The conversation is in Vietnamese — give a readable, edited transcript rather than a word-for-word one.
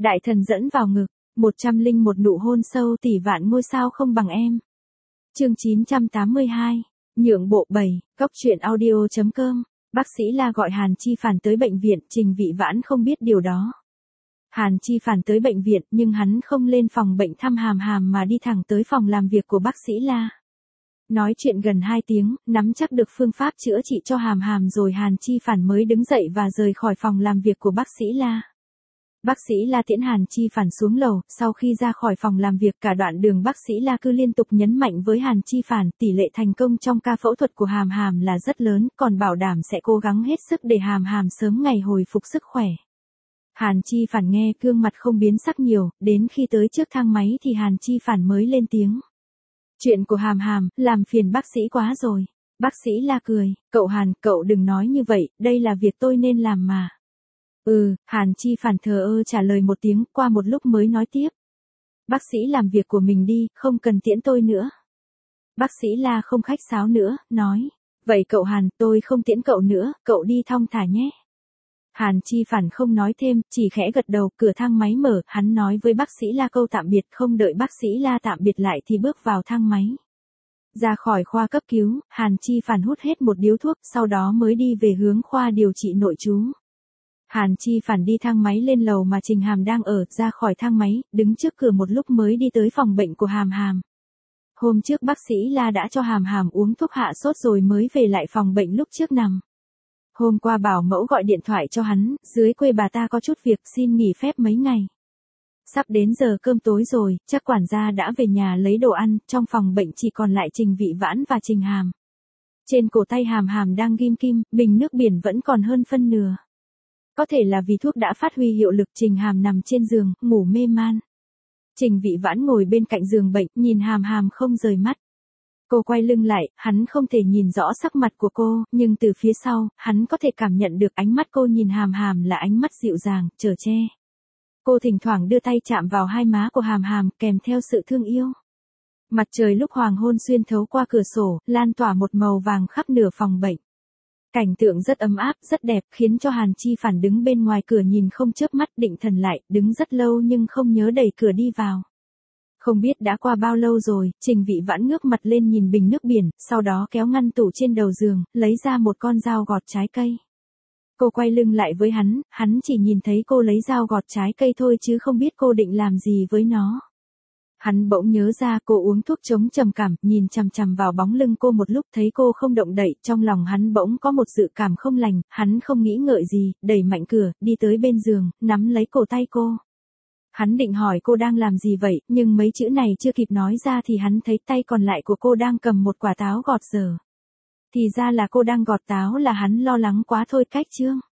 Đại thần dẫn vào ngực, 101 nụ hôn sâu tỷ vạn ngôi sao không bằng em. Chương 982, nhượng bộ 7, cóc truyện audio.com. Bác sĩ La gọi Hàn Chi Phản tới bệnh viện, Trình Vị Vãn không biết điều đó. Hàn Chi Phản tới bệnh viện nhưng hắn không lên phòng bệnh thăm Hàm Hàm mà đi thẳng tới phòng làm việc của bác sĩ La. Nói chuyện gần 2 tiếng, nắm chắc được phương pháp chữa trị cho Hàm Hàm rồi Hàn Chi Phản mới đứng dậy và rời khỏi phòng làm việc của bác sĩ La. Bác sĩ La tiễn Hàn Chi Phản xuống lầu, sau khi ra khỏi phòng làm việc cả đoạn đường bác sĩ La cứ liên tục nhấn mạnh với Hàn Chi Phản tỷ lệ thành công trong ca phẫu thuật của Hàm Hàm là rất lớn, còn bảo đảm sẽ cố gắng hết sức để Hàm Hàm sớm ngày hồi phục sức khỏe. Hàn Chi Phản nghe gương mặt không biến sắc nhiều, đến khi tới trước thang máy thì Hàn Chi Phản mới lên tiếng. Chuyện của Hàm Hàm, làm phiền bác sĩ quá rồi. Bác sĩ La cười, cậu Hàn, cậu đừng nói như vậy, đây là việc tôi nên làm mà. Hàn Chi Phản thờ ơ trả lời một tiếng, qua một lúc mới nói tiếp. Bác sĩ làm việc của mình đi, không cần tiễn tôi nữa. Bác sĩ La không khách sáo nữa, nói. Vậy cậu Hàn, tôi không tiễn cậu nữa, cậu đi thong thả nhé. Hàn Chi Phản không nói thêm, chỉ khẽ gật đầu, cửa thang máy mở, hắn nói với bác sĩ La câu tạm biệt, không đợi bác sĩ La tạm biệt lại thì bước vào thang máy. Ra khỏi khoa cấp cứu, Hàn Chi Phản hút hết một điếu thuốc, sau đó mới đi về hướng khoa điều trị nội trú. Hàn Chi Phản đi thang máy lên lầu mà Trình Hàm đang ở, ra khỏi thang máy, đứng trước cửa một lúc mới đi tới phòng bệnh của Hàm Hàm. Hôm trước bác sĩ La đã cho Hàm Hàm uống thuốc hạ sốt rồi mới về lại phòng bệnh lúc trước nằm. Hôm qua bảo mẫu gọi điện thoại cho hắn, dưới quê bà ta có chút việc xin nghỉ phép mấy ngày. Sắp đến giờ cơm tối rồi, chắc quản gia đã về nhà lấy đồ ăn, trong phòng bệnh chỉ còn lại Trình Vị Vãn và Trình Hàm. Trên cổ tay Hàm Hàm đang ghim kim, bình nước biển vẫn còn hơn phân nửa. Có thể là vì thuốc đã phát huy hiệu lực, Trình Hàm nằm trên giường, ngủ mê man. Trình Vị Vãn ngồi bên cạnh giường bệnh, nhìn Hàm Hàm không rời mắt. Cô quay lưng lại, hắn không thể nhìn rõ sắc mặt của cô, nhưng từ phía sau, hắn có thể cảm nhận được ánh mắt cô nhìn Hàm Hàm là ánh mắt dịu dàng, chở che. Cô thỉnh thoảng đưa tay chạm vào hai má của Hàm Hàm, kèm theo sự thương yêu. Mặt trời lúc hoàng hôn xuyên thấu qua cửa sổ, lan tỏa một màu vàng khắp nửa phòng bệnh. Cảnh tượng rất ấm áp, rất đẹp, khiến cho Hàn Chi Phản đứng bên ngoài cửa nhìn không chớp mắt, định thần lại, đứng rất lâu nhưng không nhớ đẩy cửa đi vào. Không biết đã qua bao lâu rồi, Trình Vị Vãn ngước mặt lên nhìn bình nước biển, sau đó kéo ngăn tủ trên đầu giường, lấy ra một con dao gọt trái cây. Cô quay lưng lại với hắn chỉ nhìn thấy cô lấy dao gọt trái cây thôi chứ không biết cô định làm gì với nó. Hắn bỗng nhớ ra cô uống thuốc chống trầm cảm, nhìn chằm chằm vào bóng lưng cô một lúc thấy cô không động đậy, trong lòng hắn bỗng có một dự cảm không lành, hắn không nghĩ ngợi gì, đẩy mạnh cửa, đi tới bên giường, nắm lấy cổ tay cô. Hắn định hỏi cô đang làm gì vậy, nhưng mấy chữ này chưa kịp nói ra thì hắn thấy tay còn lại của cô đang cầm một quả táo gọt dở. Thì ra là cô đang gọt táo, là hắn lo lắng quá thôi. Cách chương